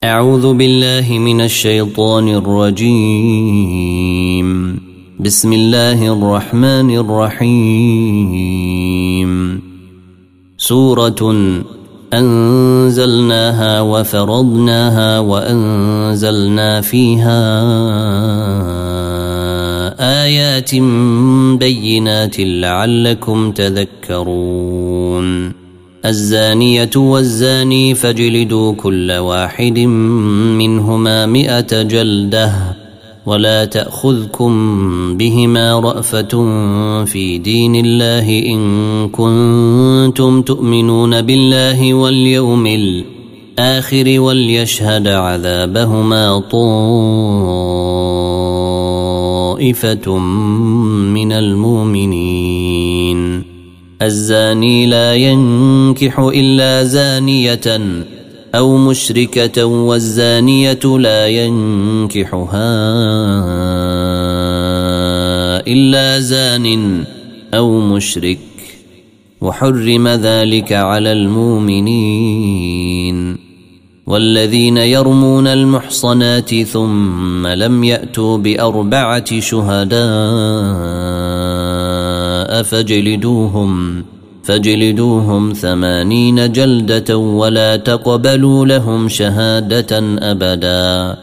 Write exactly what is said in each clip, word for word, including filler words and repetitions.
أعوذ بالله من الشيطان الرجيم. بسم الله الرحمن الرحيم. سورة أنزلناها وفرضناها وأنزلنا فيها آيات بينات لعلكم تذكرون. الزانية والزاني فاجلدوا كل واحد منهما مئة جلدة ولا تأخذكم بهما رأفة في دين الله إن كنتم تؤمنون بالله واليوم الآخر وليشهد عذابهما طائفة من المؤمنين. الزاني لا ينكح إلا زانية أو مشركة والزانية لا ينكحها إلا زان أو مشرك وحرم ذلك على المؤمنين. والذين يرمون المحصنات ثم لم يأتوا بأربعة شهداء فاجلدوهم فاجلدوهم ثمانين جلدة ولا تقبلوا لهم شهادة أبدا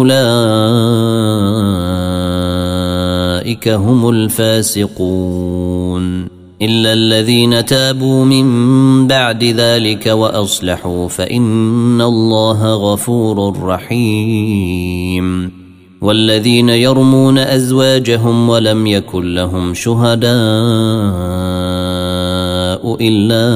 وأولئك هم الفاسقون. إلا الذين تابوا من بعد ذلك وأصلحوا فإن الله غفور رحيم. والذين يرمون أزواجهم ولم يكن لهم شهداء إلا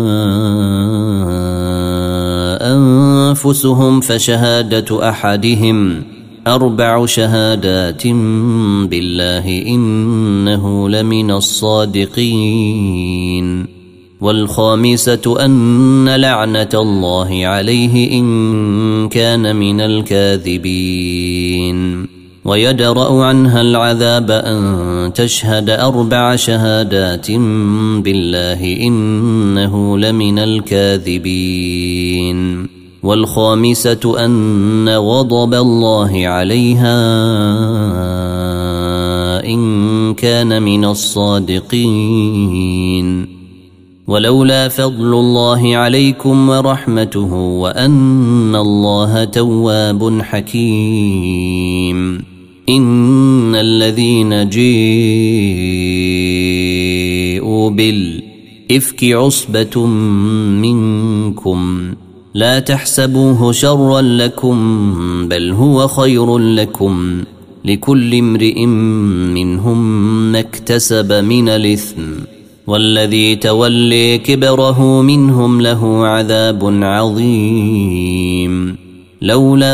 أنفسهم فشهادة أحدهم أربع شهادات بالله إنه لمن الصادقين. والخامسة أن لعنة الله عليه إن كان من الكاذبين. ويدرأ عنها العذاب أن تشهد أربع شهادات بالله إنه لمن الكاذبين. والخامسة أن غضب الله عليها إن كان من الصادقين. ولولا فضل الله عليكم ورحمته وأن الله تواب حكيم. إن الذين جاءوا بالإفك عصبة منكم لا تحسبوه شرا لكم بل هو خير لكم لكل امرئ منهم ما اكتسب من الإثم والذي تولي كبره منهم له عذاب عظيم. لولا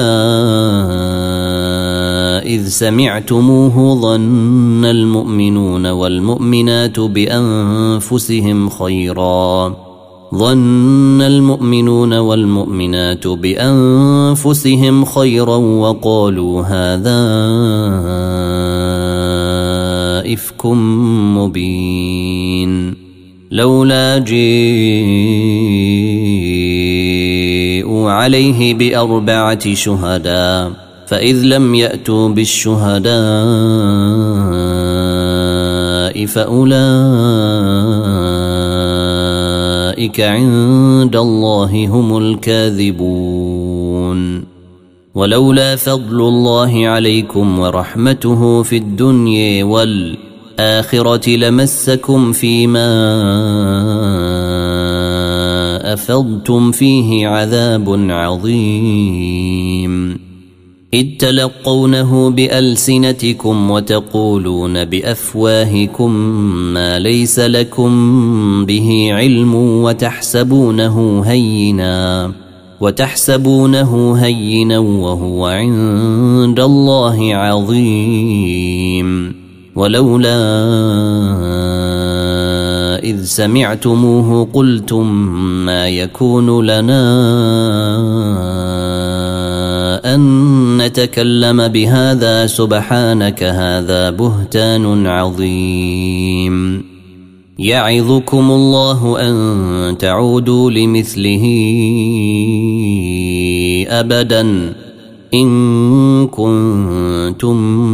إذ سمعتموه ظن المؤمنون والمؤمنات بأنفسهم خيرا ظن المؤمنون والمؤمنات بأنفسهم خيرا وقالوا هذا إفك مبين. لولا جاءوا عليه بأربعة شهداء فإذ لم يأتوا بالشهداء فأولئك عند الله هم الكاذبون. ولولا فضل الله عليكم ورحمته في الدنيا والآخرة لمسكم فيما أفضتم فيه عذاب عظيم. إذ تلقونه بألسنتكم وتقولون بأفواهكم ما ليس لكم به علم وتحسبونه هينا وتحسبونه هينا وهو عند الله عظيم. ولولا إذ سمعتموه قلتم ما يكون لنا أن نتكلم بهذا سبحانك هذا بهتان عظيم. يعظكم الله أن تعودوا لمثله أبدا إن كنتم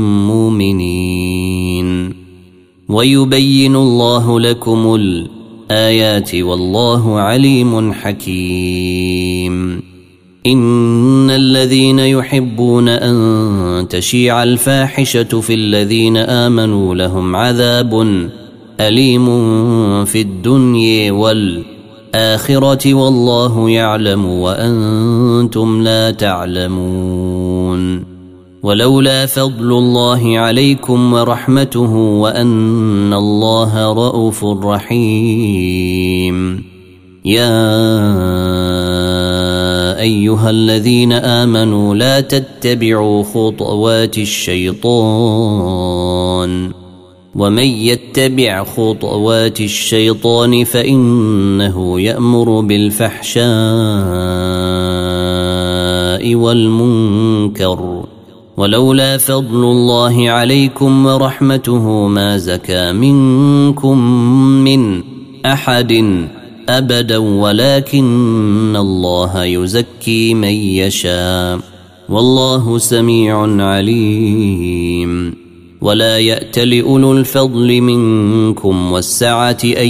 مؤمنين ويبين الله لكم الآيات والله عليم حكيم إن الذين يحبون أن تشيع الفاحشة في الذين آمنوا لهم عذاب أليم في الدنيا والآخرة والله يعلم وأنتم لا تعلمون ولولا فضل الله عليكم ورحمته وأن الله رؤوف رحيم يا أيها الذين آمنوا لا تتبعوا خطوات الشيطان ومن يتبع خطوات الشيطان فإنه يأمر بالفحشاء والمنكر ولولا فضل الله عليكم ورحمته ما زكى منكم من أحد أبدا ولكن الله يزكي من يشاء والله سميع عليم ولا يأتل أولو الفضل منكم والسعة أن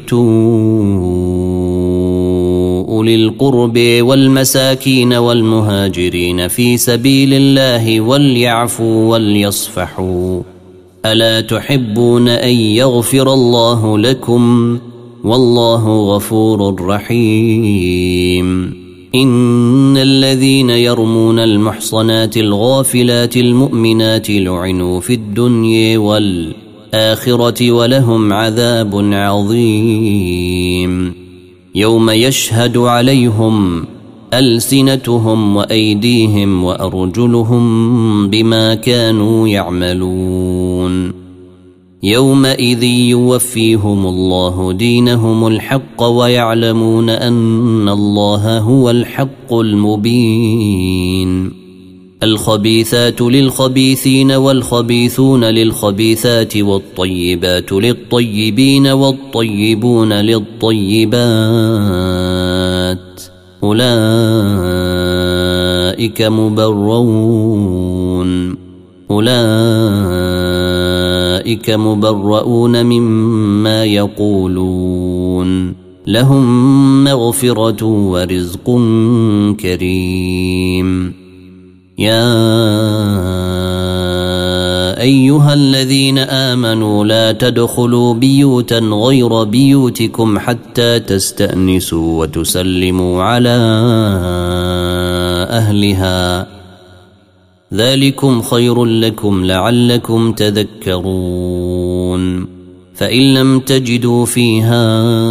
يؤتوا أولي القرب والمساكين والمهاجرين في سبيل الله وليعفوا وليصفحوا ألا تحبون أن يغفر الله لكم والله غفور رحيم إن الذين يرمون المحصنات الغافلات المؤمنات لعنوا في الدنيا والآخرة ولهم عذاب عظيم يوم يشهد عليهم ألسنتهم وأيديهم وأرجلهم بما كانوا يعملون يومئذ يوفيهم الله دينهم الحق ويعلمون أن الله هو الحق المبين الخبيثات للخبيثين والخبيثون للخبيثات والطيبات للطيبين والطيبون للطيبات أولئك مبرؤون أولئك مبرؤون مما يقولون لهم مغفرة ورزق كريم يا أيها الذين آمنوا لا تدخلوا بيوتا غير بيوتكم حتى تستأنسوا وتسلموا على أهلها ذلكم خير لكم لعلكم تذكرون فإن لم تجدوا فيها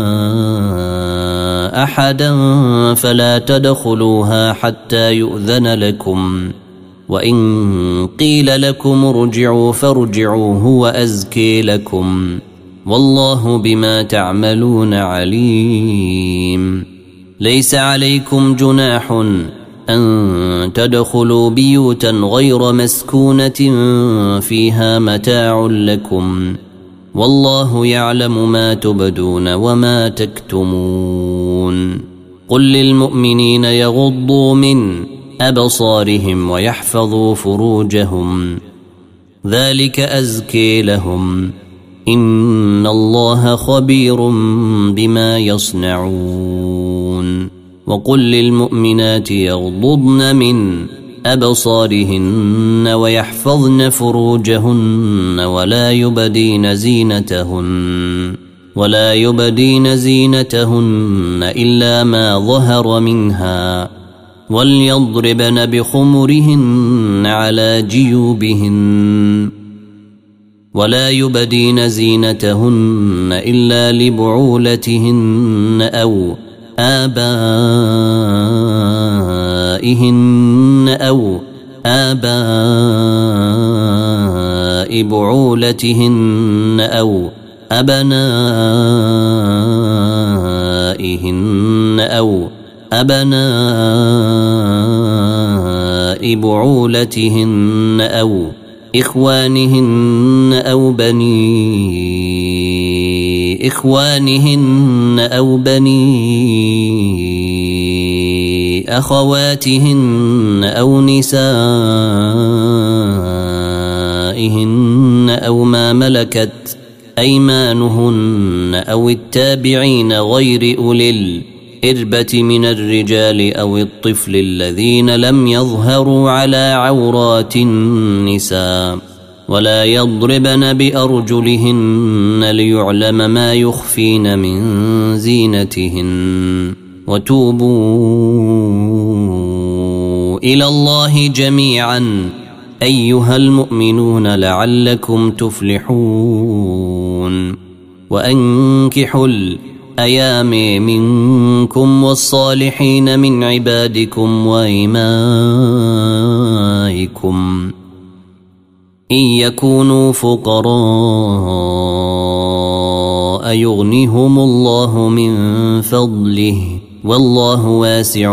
أحدا فلا تدخلوها حتى يؤذن لكم وإن قيل لكم ارجعوا فارجعوا هو أزكي لكم والله بما تعملون عليم ليس عليكم جناح أن تدخلوا بيوتا غير مسكونة فيها متاع لكم والله يعلم ما تبدون وما تكتمون قل للمؤمنين يغضوا من أبصارهم ويحفظوا فروجهم ذلك أزكي لهم إن الله خبير بما يصنعون وقل للمؤمنات يغضضن من أبصارهن ويحفظن فروجهن ولا يبدين زينتهن ولا يبدين زينتهن إلا ما ظهر منها وليضربن بخمرهن على جيوبهن ولا يبدين زينتهن إلا لبعولتهن أو آبائهن أو آباء بعولتهن أو أبنائهن أو أبناء بعولتهن أو إخوانهن أو بني إخوانهن أو بني أخواتهن أو نسائهن أو ما ملكت أيمانهن أو التابعين غير أولي الإربة من الرجال أو الطفل الذين لم يظهروا على عورات النساء ولا يضربن بأرجلهن ليعلم ما يخفين من زينتهن وتوبوا إلى الله جميعا أيها المؤمنون لعلكم تفلحون وأنكحوا الأيام منكم والصالحين من عبادكم وإمائكم إن يكونوا فقراء يغنهم الله من فضله والله واسع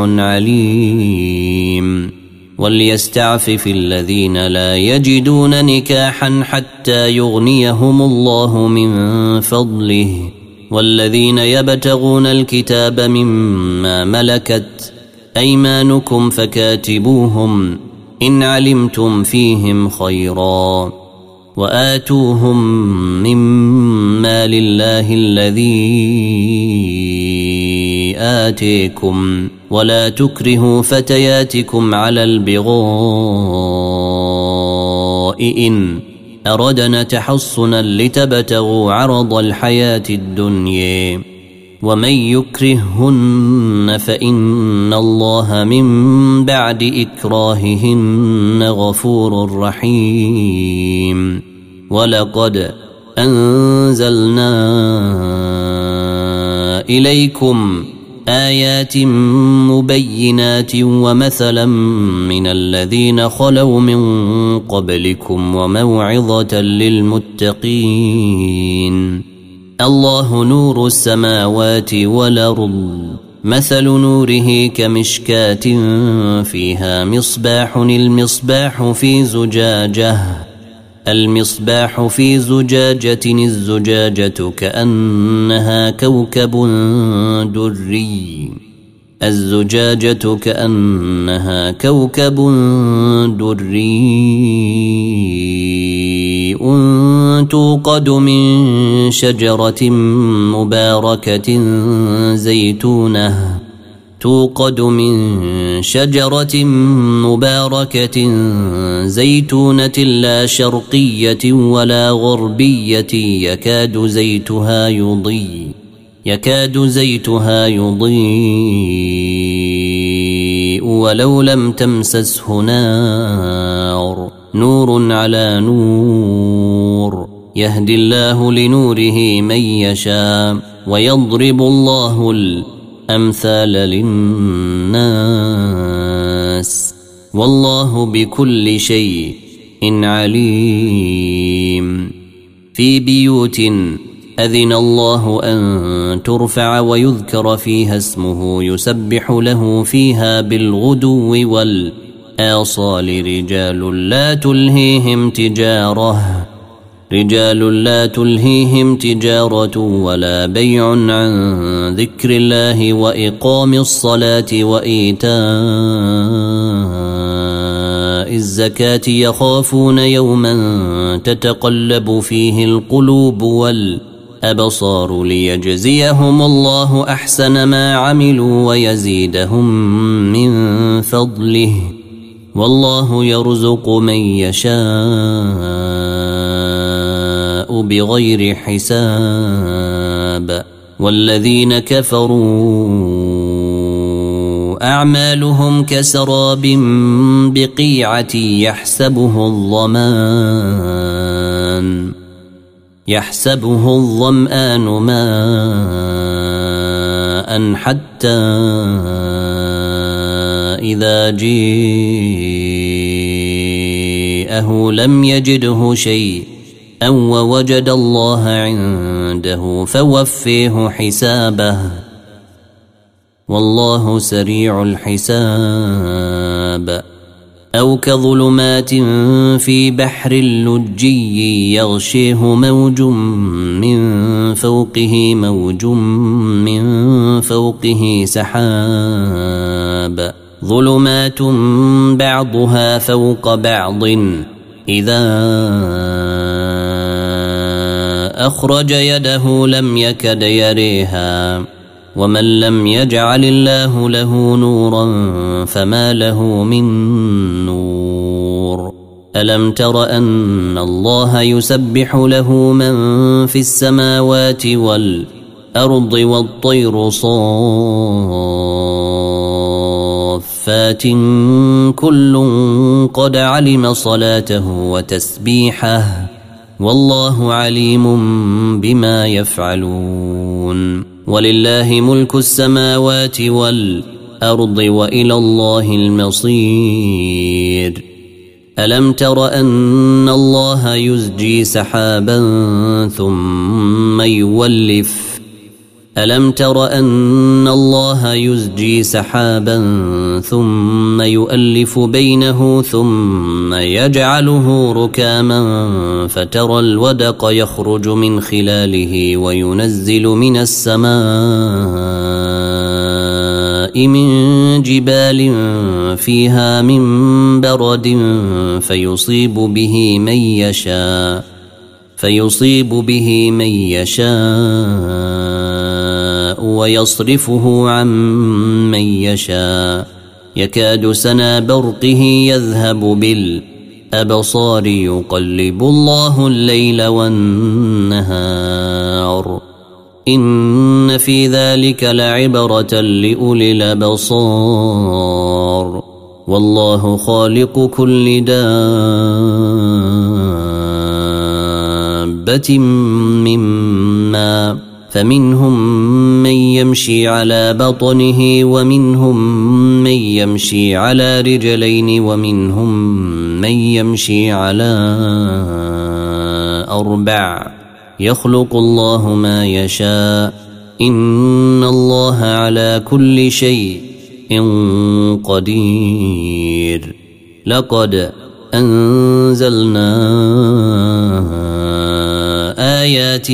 عليم وليستعفف الذين لا يجدون نكاحا حتى يغنيهم الله من فضله والذين يبتغون الكتاب مما ملكت أيمانكم فكاتبوهم إن علمتم فيهم خيرا وآتوهم مما لله الذي آتيكم ولا تكرهوا فتياتكم على البغاء إن أردنا تحصنا لتبتغوا عرض الحياة الدنيا ومن يكرههن فإن الله من بعد إكراههن غفور رحيم ولقد أنزلنا إليكم آيات مبينات ومثلا من الذين خلوا من قبلكم وموعظة للمتقين الله نور السماوات والأرض مثل نوره كمشكاة فيها مصباح المصباح في زجاجة المصباح في زجاجة الزجاجة كأنها كوكب دري الزجاجة كأنها كوكب دري توقد من شجرة مباركة زيتونة توقد من شجرة مباركة زيتونة لا شرقية ولا غربية يكاد زيتها يضيء يكاد زيتها يضيء ولو لم تمسسه نار نور على نور يهدي الله لنوره من يشاء ويضرب الله الأمثال للناس والله بكل شيء عليم في بيوت أذن الله أن ترفع ويذكر فيها اسمه يسبح له فيها بالغدو والآصال رجال لا تلهيهم تجارة رجال لا تلهيهم تجارة ولا بيع عن ذكر الله وإقام الصلاة وإيتاء الزكاة يخافون يوما تتقلب فيه القلوب والأبصار ليجزيهم الله أحسن ما عملوا ويزيدهم من فضله والله يرزق من يشاء بغير حساب والذين كفروا أعمالهم كسراب بقيعة يحسبه الظمآن يحسبه الظمآن ماء حتى إذا جاءه لم يجده شيئا ووجد الله عنده فوفيه حسابه والله سريع الحساب أو كظلمات في بحر لجي يغشيه موج من فوقه موج من فوقه سحاب ظلمات بعضها فوق بعض إذا أخرج يده لم يكد يريها ومن لم يجعل الله له نورا فما له من نور ألم تر أن الله يسبح له من في السماوات والأرض والطير صافات كل قد علم صلاته وتسبيحه والله عليم بما يفعلون ولله ملك السماوات والأرض وإلى الله المصير ألم تر أن الله يزجي سحابا ثم يولف ألم تر أن الله يزجي سحابا ثم يؤلف بينه ثم يجعله ركاما فترى الودق يخرج من خلاله وينزل من السماء من جبال فيها من برد فيصيب به من يشاء فيصيب به من يشاء ويصرفه عن من يشاء يكاد سنا برقه يذهب بالأبصار يقلب الله الليل والنهار إن في ذلك لعبرة لأولي الأبصار والله خالق كل دابة مما فمنهم من يمشي على بطنه ومنهم من يمشي على رجلين ومنهم من يمشي على أربع يخلق الله ما يشاء إن الله على كل شيء قدير لقد أنزلنا آيات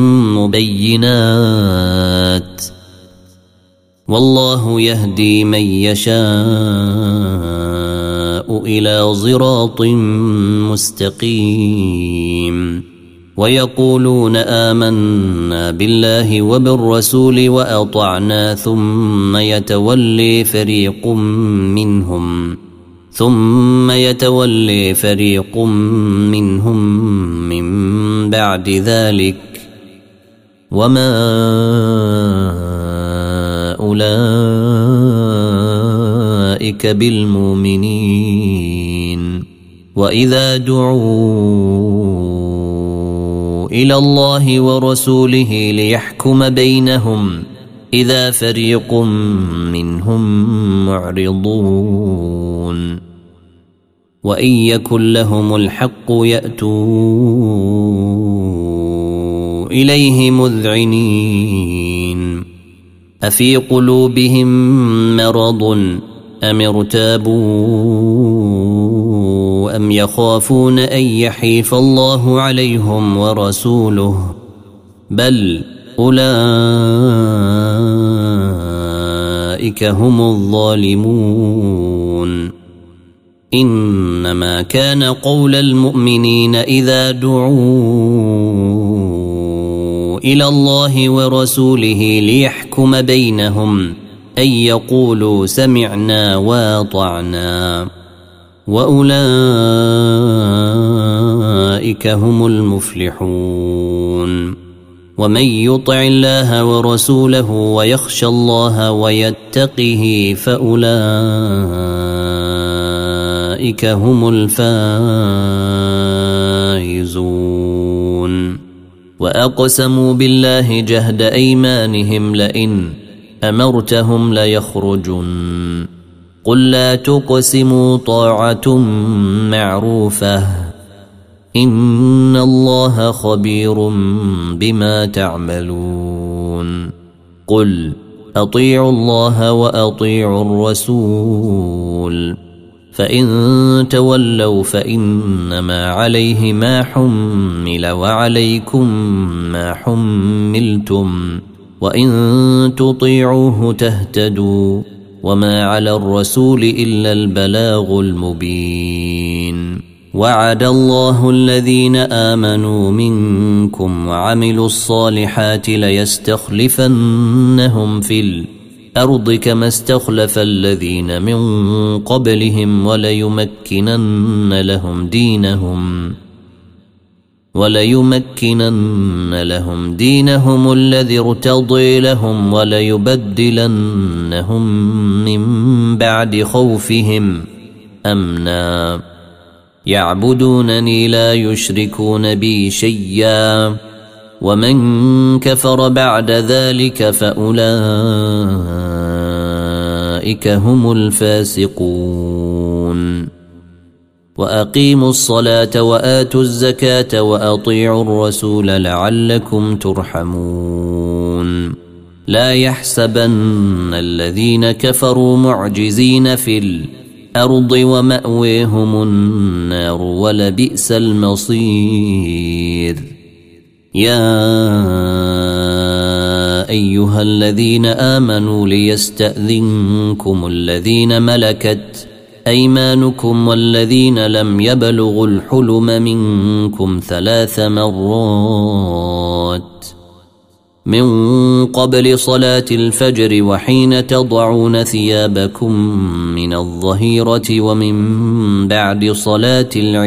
مبينات والله يهدي من يشاء إلى صراط مستقيم ويقولون آمنا بالله وبالرسول وأطعنا ثم يتولي فريق منهم ثم يتولي فريق منهم من بعد ذلك وما أولئك بالمؤمنين وإذا دعوا إلى الله ورسوله ليحكم بينهم إذا فريق منهم معرضون وإن يكن لهم الحق يأتوا إليه مذعنين أفي قلوبهم مرض أم ارتابوا أم يخافون أن يحيف الله عليهم ورسوله بل أولئك هم الظالمون إنما كان قول المؤمنين إذا دعوا إلى الله ورسوله ليحكم بينهم أن يقولوا سمعنا واطعنا وأولئك هم المفلحون ومن يطع الله ورسوله ويخشى الله ويتقه فأولئك هم الفائزون وأقسموا بالله جهد أيمانهم لئن أمرتهم ليخرجن قل لا تقسموا طاعة معروفة إن الله خبير بما تعملون قل أطيعوا الله وأطيعوا الرسول فإن تولوا فإنما عليه ما حمل وعليكم ما حملتم وإن تطيعوه تهتدوا وما على الرسول إلا البلاغ المبين. وعد الله الذين آمنوا منكم وعملوا الصالحات ليستخلفنهم في الأرض كما استخلف الذين من قبلهم وليمكنن لهم دينهم وليمكنن لهم دينهم الذي ارتضي لهم وليبدلنهم من بعد خوفهم أمنا يعبدونني لا يشركون بي شيئا ومن كفر بعد ذلك فأولئك هم الفاسقون. وأقيموا الصلاة وآتوا الزكاة وأطيعوا الرسول لعلكم ترحمون. لا يحسبن الذين كفروا معجزين في الأرض ومأويهم النار ولبئس المصير. يا أيها الذين آمنوا ليستأذنكم الذين ملكت أيمانكم والذين لم يبلغوا الحلم منكم ثلاث مرات من قبل صلاة الفجر وحين تضعون ثيابكم من الظهيرة ومن بعد صلاة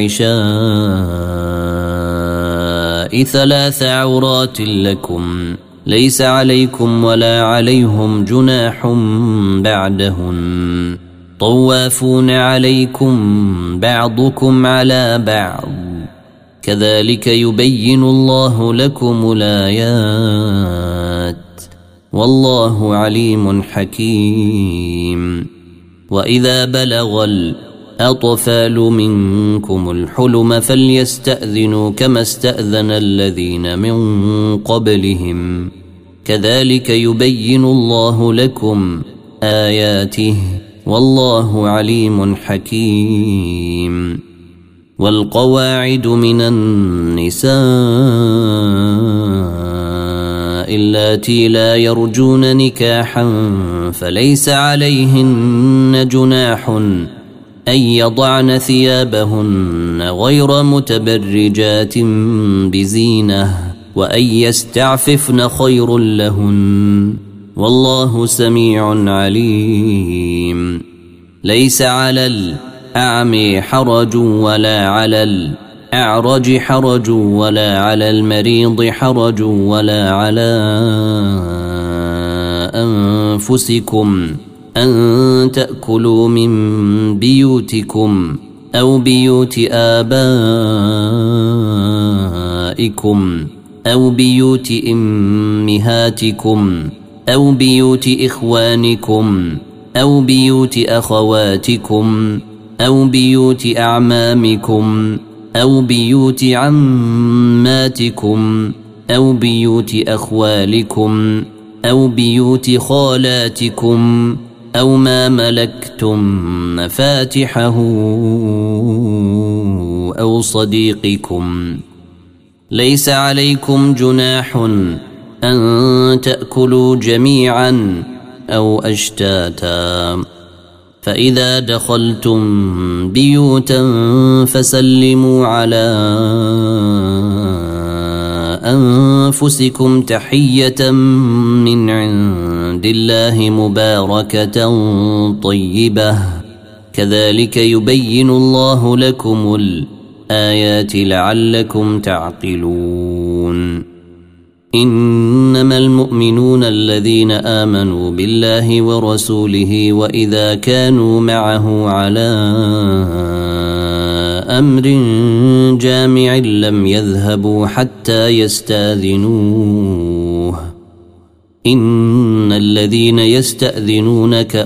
العشاء ثلاث عورات لكم ليس عليكم ولا عليهم جناح بعدهن طوافون عليكم بعضكم على بعض كذلك يبين الله لكم الآيات والله عليم حكيم. وإذا بلغ الأطفال منكم الحلم فليستأذنوا كما استأذن الذين من قبلهم كذلك يبين الله لكم آياته والله عليم حكيم. والقواعد من النساء اللاتي لا يرجون نكاحا فليس عليهن جناح أن يضعن ثيابهن غير متبرجات بزينة وأن يستعففن خير لهن والله سميع عليم. ليس على الأعمى حرج ولا على الأعرج حرج ولا على المريض حرج ولا على أنفسكم أن تأكلوا من بيوتكم أو بيوت آبائكم أو بيوت أمهاتكم أو بيوت إخوانكم أو بيوت أخواتكم أو بيوت أعمامكم أو بيوت عماتكم أو بيوت أخوالكم أو بيوت خالاتكم أو ما ملكتم مفاتحه أو صديقكم. ليس عليكم جناح أن تأكلوا جميعا أو أشتاتا فإذا دخلتم بيوتا فسلموا على أنفسكم تحية من عند الله مباركة طيبة كذلك يبين الله لكم الآيات لعلكم تعقلون. إنما المؤمنون الذين آمنوا بالله ورسوله وإذا كانوا معه على أمر جامع لم يذهبوا حتى يستأذنوه. إن الذين يستأذنونك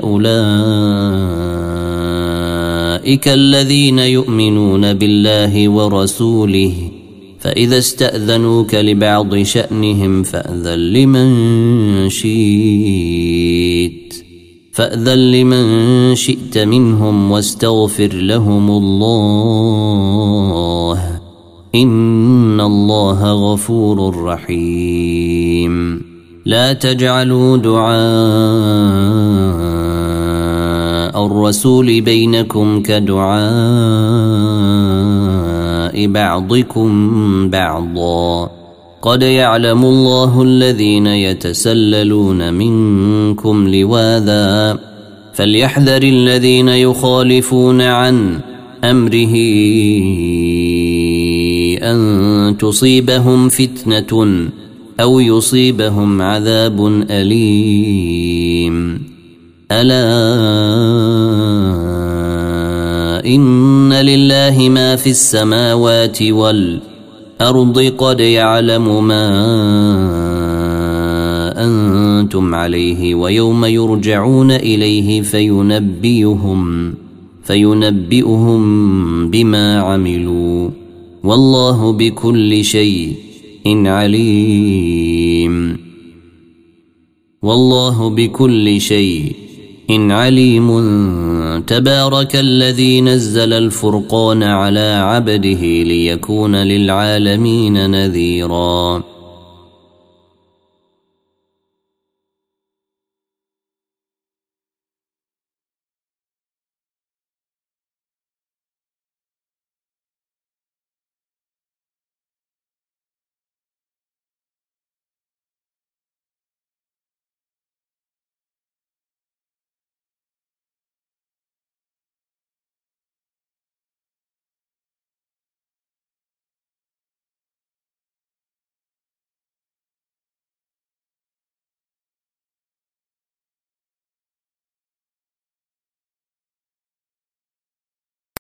أولئك الذين يؤمنون بالله ورسوله فإذا استأذنوك لبعض شأنهم فأذن لمن شئت فأذن لمن شئت منهم واستغفر لهم الله إن الله غفور رحيم. لا تجعلوا دعاء دعاء الرسول بينكم كدعاء بعضكم بعضا قد يعلم الله الذين يتسللون منكم لواذا فليحذر الذين يخالفون عن أمره أن تصيبهم فتنة أو يصيبهم عذاب أليم ألا إن لله ما في السماوات والأرض قد يعلم ما أنتم عليه ويوم يرجعون إليه فينبئهم فينبئهم بما عملوا والله بكل شيء عليم والله بكل شيء عليم تبارك الذي نزل الفرقان على عبده ليكون للعالمين نذيرا